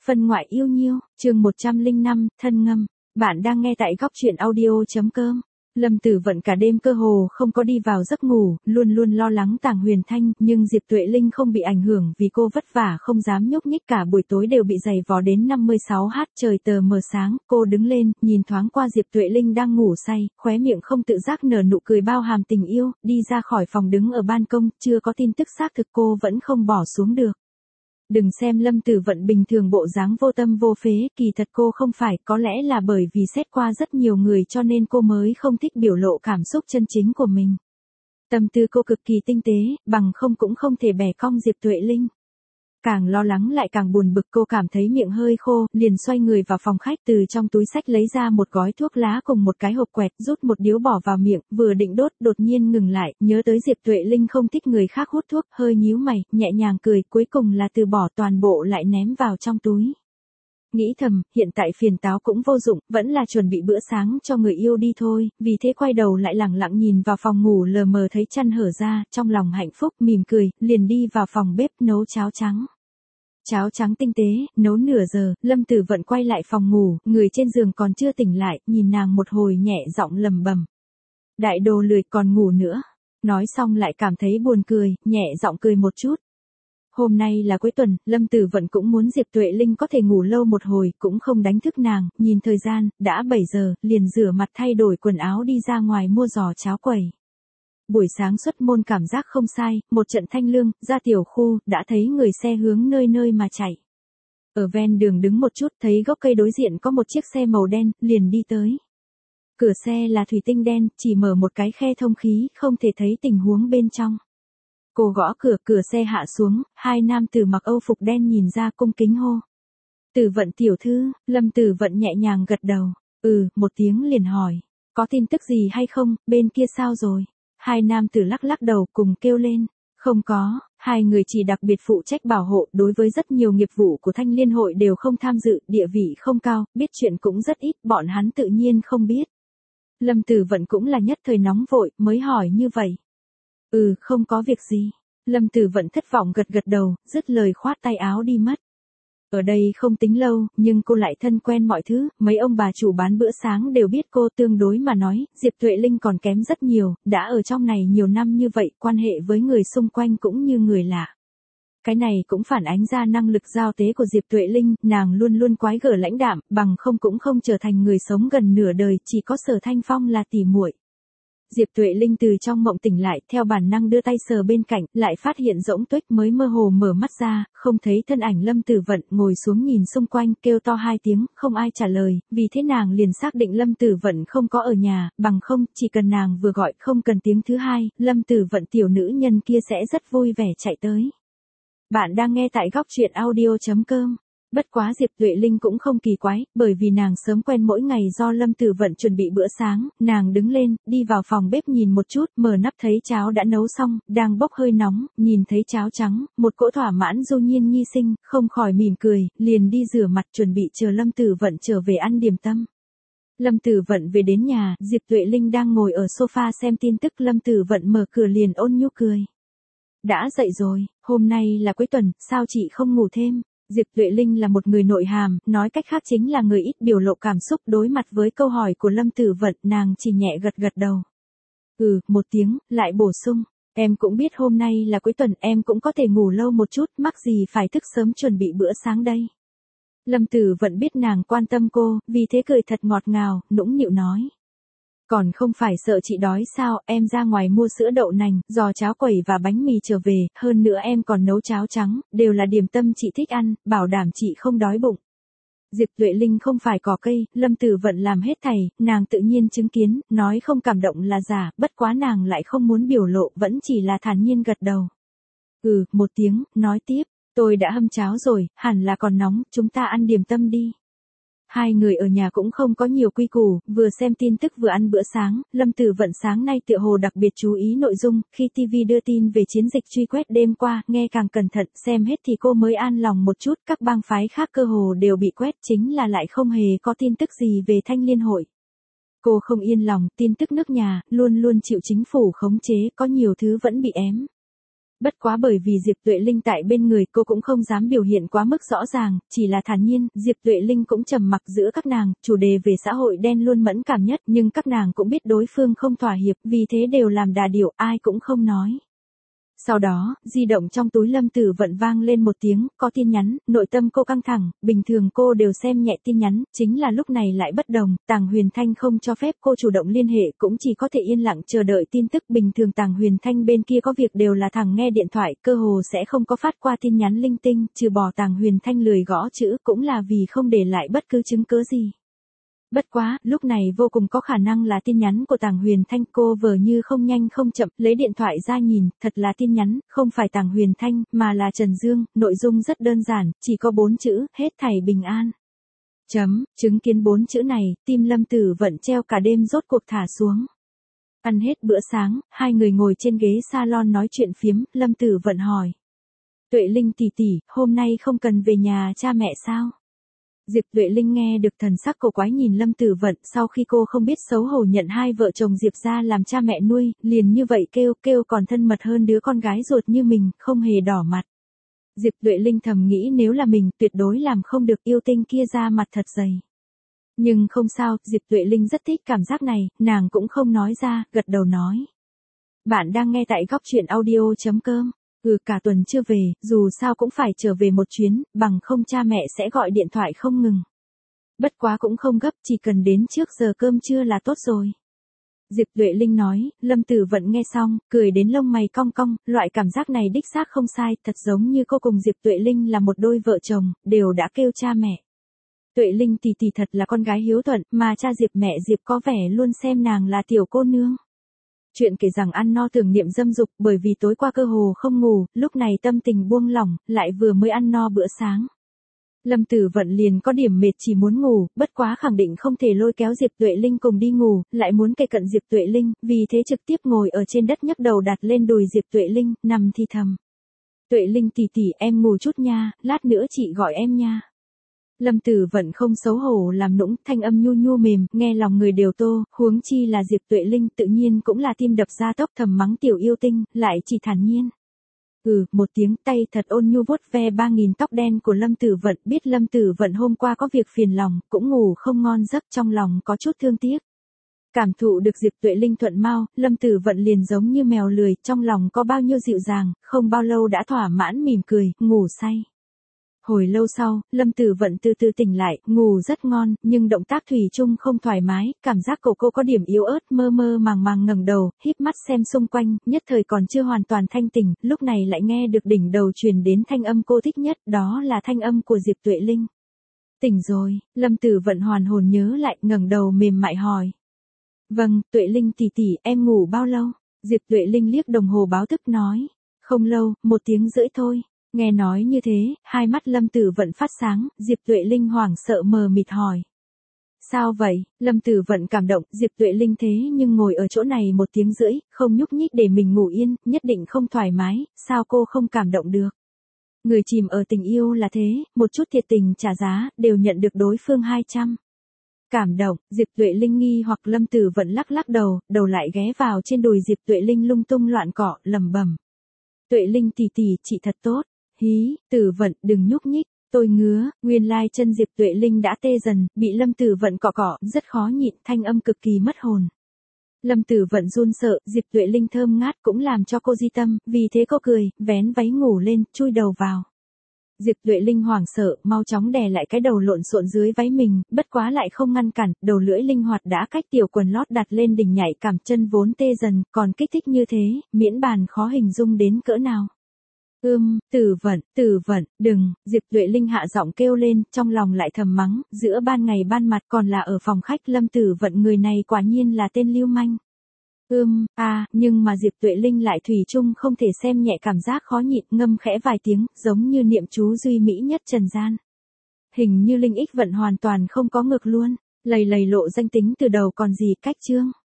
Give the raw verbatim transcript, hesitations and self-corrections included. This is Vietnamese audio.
Phân ngoại yêu nhiêu, chương một trăm lẻ năm, thân ngâm. Bạn đang nghe tại góc truyện audio.com. Lâm Tử Vận cả đêm cơ hồ không có đi vào giấc ngủ, luôn luôn lo lắng Tàng Huyền Thanh, nhưng Diệp Tuệ Linh không bị ảnh hưởng vì cô vất vả không dám nhúc nhích, cả buổi tối đều bị giày vò đến năm mươi sáu h. Trời tờ mờ sáng, cô đứng lên, nhìn thoáng qua Diệp Tuệ Linh đang ngủ say, khóe miệng không tự giác nở nụ cười bao hàm tình yêu, đi ra khỏi phòng đứng ở ban công, chưa có tin tức xác thực cô vẫn không bỏ xuống được. Đừng xem Lâm Tử Vận bình thường bộ dáng vô tâm vô phế, kỳ thật cô không phải, có lẽ là bởi vì xét qua rất nhiều người cho nên cô mới không thích biểu lộ cảm xúc chân chính của mình. Tâm tư cô cực kỳ tinh tế, bằng không cũng không thể bẻ cong Diệp Tuệ Linh. Càng lo lắng lại càng buồn bực, cô cảm thấy miệng hơi khô, liền xoay người vào phòng khách, từ trong túi xách lấy ra một gói thuốc lá cùng một cái hộp quẹt, rút một điếu bỏ vào miệng, vừa định đốt, đột nhiên ngừng lại, nhớ tới Diệp Tuệ Linh không thích người khác hút thuốc, hơi nhíu mày, nhẹ nhàng cười, cuối cùng là từ bỏ toàn bộ lại ném vào trong túi. Nghĩ thầm, hiện tại phiền táo cũng vô dụng, vẫn là chuẩn bị bữa sáng cho người yêu đi thôi, vì thế quay đầu lại lẳng lặng nhìn vào phòng ngủ, lờ mờ thấy chăn hở ra, trong lòng hạnh phúc, mỉm cười, liền đi vào phòng bếp nấu cháo trắng. Cháo trắng tinh tế, nấu nửa giờ, Lâm Tử Vận quay lại phòng ngủ, người trên giường còn chưa tỉnh lại, nhìn nàng một hồi nhẹ giọng lầm bầm. Đại đồ lười còn ngủ nữa. Nói xong lại cảm thấy buồn cười, nhẹ giọng cười một chút. Hôm nay là cuối tuần, Lâm Tử Vận cũng muốn Diệp Tuệ Linh có thể ngủ lâu một hồi, cũng không đánh thức nàng, nhìn thời gian, đã bảy giờ, liền rửa mặt thay đổi quần áo đi ra ngoài mua giò cháo quẩy. Buổi sáng xuất môn cảm giác không sai, một trận thanh lương, ra tiểu khu, đã thấy người xe hướng nơi nơi mà chạy. Ở ven đường đứng một chút, thấy gốc cây đối diện có một chiếc xe màu đen, liền đi tới. Cửa xe là thủy tinh đen, chỉ mở một cái khe thông khí, không thể thấy tình huống bên trong. Cô gõ cửa, cửa xe hạ xuống, hai nam tử mặc âu phục đen nhìn ra cung kính hô. Tử Vận tiểu thư, Lâm Tử Vận nhẹ nhàng gật đầu, ừ, một tiếng liền hỏi. Có tin tức gì hay không, bên kia sao rồi? Hai nam tử lắc lắc đầu cùng kêu lên. Không có, hai người chỉ đặc biệt phụ trách bảo hộ, đối với rất nhiều nghiệp vụ của Thanh Liên hội đều không tham dự, địa vị không cao, biết chuyện cũng rất ít, bọn hắn tự nhiên không biết. Lâm Tử Vận cũng là nhất thời nóng vội, mới hỏi như vậy. Ừ, không có việc gì. Lâm Tử Vận thất vọng gật gật đầu, dứt lời khoát tay áo đi mất. Ở đây không tính lâu, nhưng cô lại thân quen mọi thứ, mấy ông bà chủ bán bữa sáng đều biết cô, tương đối mà nói, Diệp Tuệ Linh còn kém rất nhiều, đã ở trong này nhiều năm như vậy, quan hệ với người xung quanh cũng như người lạ. Cái này cũng phản ánh ra năng lực giao tế của Diệp Tuệ Linh, nàng luôn luôn quái gở lãnh đạm, bằng không cũng không trở thành người sống gần nửa đời, chỉ có Sở Thanh Phong là tỉ muội. Diệp Tuệ Linh từ trong mộng tỉnh lại, theo bản năng đưa tay sờ bên cạnh, lại phát hiện rỗng tuếch, mới mơ hồ mở mắt ra, không thấy thân ảnh Lâm Tử Vận, ngồi xuống nhìn xung quanh, kêu to hai tiếng, không ai trả lời, vì thế nàng liền xác định Lâm Tử Vận không có ở nhà, bằng không, chỉ cần nàng vừa gọi, không cần tiếng thứ hai, Lâm Tử Vận tiểu nữ nhân kia sẽ rất vui vẻ chạy tới. Bạn đang nghe tại góc truyện audio.com. Bất quá Diệp Tuệ Linh cũng không kỳ quái, bởi vì nàng sớm quen mỗi ngày do Lâm Tử Vận chuẩn bị bữa sáng, nàng đứng lên, đi vào phòng bếp nhìn một chút, mở nắp thấy cháo đã nấu xong, đang bốc hơi nóng, nhìn thấy cháo trắng, một cỗ thỏa mãn du nhiên nhi sinh, không khỏi mỉm cười, liền đi rửa mặt chuẩn bị chờ Lâm Tử Vận trở về ăn điểm tâm. Lâm Tử Vận về đến nhà, Diệp Tuệ Linh đang ngồi ở sofa xem tin tức, Lâm Tử Vận mở cửa liền ôn nhu cười. Đã dậy rồi, hôm nay là cuối tuần, sao chị không ngủ thêm? Diệp Tuệ Linh là một người nội hàm, nói cách khác chính là người ít biểu lộ cảm xúc, đối mặt với câu hỏi của Lâm Tử Vận, nàng chỉ nhẹ gật gật đầu. Ừ, một tiếng, lại bổ sung, em cũng biết hôm nay là cuối tuần, em cũng có thể ngủ lâu một chút, mắc gì phải thức sớm chuẩn bị bữa sáng đây. Lâm Tử Vận biết nàng quan tâm cô, vì thế cười thật ngọt ngào, nũng nịu nói. Còn không phải sợ chị đói sao, em ra ngoài mua sữa đậu nành, giò cháo quẩy và bánh mì trở về, hơn nữa em còn nấu cháo trắng, đều là điểm tâm chị thích ăn, bảo đảm chị không đói bụng. Diệp Tuệ Linh không phải cỏ cây, Lâm Tử Vận làm hết thảy, nàng tự nhiên chứng kiến, nói không cảm động là giả, bất quá nàng lại không muốn biểu lộ, vẫn chỉ là thản nhiên gật đầu. Ừ, một tiếng, nói tiếp, tôi đã hâm cháo rồi, hẳn là còn nóng, chúng ta ăn điểm tâm đi. Hai người ở nhà cũng không có nhiều quy củ, vừa xem tin tức vừa ăn bữa sáng, Lâm Tử Vận sáng nay tựa hồ đặc biệt chú ý nội dung, khi ti vi đưa tin về chiến dịch truy quét đêm qua, nghe càng cẩn thận, xem hết thì cô mới an lòng một chút, các bang phái khác cơ hồ đều bị quét, chính là lại không hề có tin tức gì về Thanh Liên hội. Cô không yên lòng, tin tức nước nhà, luôn luôn chịu chính phủ khống chế, có nhiều thứ vẫn bị ém. Bất quá bởi vì Diệp Tuệ Linh tại bên người cô cũng không dám biểu hiện quá mức rõ ràng, chỉ là thản nhiên, Diệp Tuệ Linh cũng trầm mặc giữa các nàng, chủ đề về xã hội đen luôn mẫn cảm nhất, nhưng các nàng cũng biết đối phương không thỏa hiệp, vì thế đều làm đà điểu, ai cũng không nói. Sau đó, di động trong túi Lâm Tử Vận vang lên một tiếng, có tin nhắn, nội tâm cô căng thẳng, bình thường cô đều xem nhẹ tin nhắn, chính là lúc này lại bất đồng, Tàng Huyền Thanh không cho phép cô chủ động liên hệ, cũng chỉ có thể yên lặng chờ đợi tin tức. Bình thường Tàng Huyền Thanh bên kia có việc đều là thẳng nghe điện thoại, cơ hồ sẽ không có phát qua tin nhắn linh tinh, trừ bỏ Tàng Huyền Thanh lười gõ chữ, cũng là vì không để lại bất cứ chứng cớ gì. Bất quá, lúc này vô cùng có khả năng là tin nhắn của Tàng Huyền Thanh, cô vờ như không nhanh không chậm, lấy điện thoại ra nhìn, thật là tin nhắn, không phải Tàng Huyền Thanh, mà là Trần Dương, nội dung rất đơn giản, chỉ có bốn chữ, hết thảy bình an. Chấm, chứng kiến bốn chữ này, tim Lâm Tử Vận treo cả đêm rốt cuộc thả xuống. Ăn hết bữa sáng, hai người ngồi trên ghế salon nói chuyện phiếm, Lâm Tử Vận hỏi. Tuệ Linh tỷ tỷ, hôm nay không cần về nhà cha mẹ sao? Diệp Tuệ Linh nghe được thần sắc cổ quái nhìn Lâm Tử Vận, sau khi cô không biết xấu hổ nhận hai vợ chồng Diệp ra làm cha mẹ nuôi, liền như vậy kêu, kêu còn thân mật hơn đứa con gái ruột như mình, không hề đỏ mặt. Diệp Tuệ Linh thầm nghĩ nếu là mình, tuyệt đối làm không được, yêu tinh kia ra mặt thật dày. Nhưng không sao, Diệp Tuệ Linh rất thích cảm giác này, nàng cũng không nói ra, gật đầu nói. Bạn đang nghe tại góc truyện audio chấm com. Ừ, cả tuần chưa về, dù sao cũng phải trở về một chuyến, bằng không cha mẹ sẽ gọi điện thoại không ngừng. Bất quá cũng không gấp, chỉ cần đến trước giờ cơm trưa là tốt rồi. Diệp Tuệ Linh nói, Lâm Tử Vận nghe xong, cười đến lông mày cong cong, loại cảm giác này đích xác không sai, thật giống như cô cùng Diệp Tuệ Linh là một đôi vợ chồng, đều đã kêu cha mẹ. Tuệ Linh tỷ tỷ thật là con gái hiếu thuận, mà cha Diệp mẹ Diệp có vẻ luôn xem nàng là tiểu cô nương. Chuyện kể rằng ăn no tưởng niệm dâm dục, bởi vì tối qua cơ hồ không ngủ, lúc này tâm tình buông lỏng, lại vừa mới ăn no bữa sáng. Lâm Tử Vận liền có điểm mệt chỉ muốn ngủ, bất quá khẳng định không thể lôi kéo Diệp Tuệ Linh cùng đi ngủ, lại muốn kề cận Diệp Tuệ Linh, vì thế trực tiếp ngồi ở trên đất nhấc đầu đặt lên đùi Diệp Tuệ Linh, nằm thì thầm. Tuệ Linh tỷ tỷ, em ngủ chút nha, lát nữa chị gọi em nha. Lâm Tử Vận không xấu hổ làm nũng, thanh âm nhu nhu mềm, nghe lòng người đều tô, huống chi là Diệp Tuệ Linh, tự nhiên cũng là tim đập ra tốc, thầm mắng tiểu yêu tinh, lại chỉ thản nhiên. Ừ, một tiếng, tay thật ôn nhu vuốt ve ba nghìn tóc đen của Lâm Tử Vận, biết Lâm Tử Vận hôm qua có việc phiền lòng, cũng ngủ không ngon giấc, trong lòng có chút thương tiếc. Cảm thụ được Diệp Tuệ Linh thuận mau, Lâm Tử Vận liền giống như mèo lười, trong lòng có bao nhiêu dịu dàng, không bao lâu đã thỏa mãn mỉm cười, ngủ say. Hồi lâu sau, Lâm Tử Vận từ từ tỉnh lại, ngủ rất ngon, nhưng động tác thủy chung không thoải mái, cảm giác cổ cô có điểm yếu ớt, mơ mơ màng màng ngẩng đầu, híp mắt xem xung quanh, nhất thời còn chưa hoàn toàn thanh tỉnh, lúc này lại nghe được đỉnh đầu truyền đến thanh âm cô thích nhất, đó là thanh âm của Diệp Tuệ Linh. Tỉnh rồi, Lâm Tử Vận hoàn hồn nhớ lại, ngẩng đầu mềm mại hỏi. Vâng, Tuệ Linh tỷ tỷ, em ngủ bao lâu? Diệp Tuệ Linh liếc đồng hồ báo thức nói. Không lâu, một tiếng rưỡi thôi. Nghe nói như thế, hai mắt Lâm Tử Vận phát sáng, Diệp Tuệ Linh hoảng sợ mờ mịt hỏi. Sao vậy? Lâm Tử Vận cảm động, Diệp Tuệ Linh thế nhưng ngồi ở chỗ này một tiếng rưỡi, không nhúc nhích để mình ngủ yên, nhất định không thoải mái, sao cô không cảm động được? Người chìm ở tình yêu là thế, một chút thiệt tình trả giá, đều nhận được đối phương hai trăm. Cảm động, Diệp Tuệ Linh nghi hoặc Lâm Tử Vận lắc lắc đầu, đầu lại ghé vào trên đùi Diệp Tuệ Linh lung tung loạn cọ, lẩm bẩm. Tuệ Linh tỷ tỷ, chị thật tốt. Hí, Tử Vận, đừng nhúc nhích, tôi ngứa, nguyên lai chân Diệp Tuệ Linh đã tê dần, bị Lâm Tử Vận cọ cọ, rất khó nhịn, thanh âm cực kỳ mất hồn. Lâm Tử Vận run sợ, Diệp Tuệ Linh thơm ngát cũng làm cho cô di tâm, vì thế cô cười, vén váy ngủ lên, chui đầu vào. Diệp Tuệ Linh hoảng sợ, mau chóng đè lại cái đầu lộn xộn dưới váy mình, bất quá lại không ngăn cản, đầu lưỡi linh hoạt đã cách tiểu quần lót đặt lên đỉnh nhạy cảm, chân vốn tê dần, còn kích thích như thế, miễn bàn khó hình dung đến cỡ nào. Ưm, Tử Vận, Tử Vận, đừng, Diệp Tuệ Linh hạ giọng kêu lên, trong lòng lại thầm mắng, giữa ban ngày ban mặt còn là ở phòng khách Lâm Tử Vận người này quả nhiên là tên lưu manh. Ưm, à, nhưng mà Diệp Tuệ Linh lại thủy chung không thể xem nhẹ cảm giác khó nhịn, ngâm khẽ vài tiếng, giống như niệm chú duy mỹ nhất trần gian. Hình như Linh Ích Vận hoàn toàn không có ngược luôn, lầy lầy lộ danh tính từ đầu còn gì cách chương.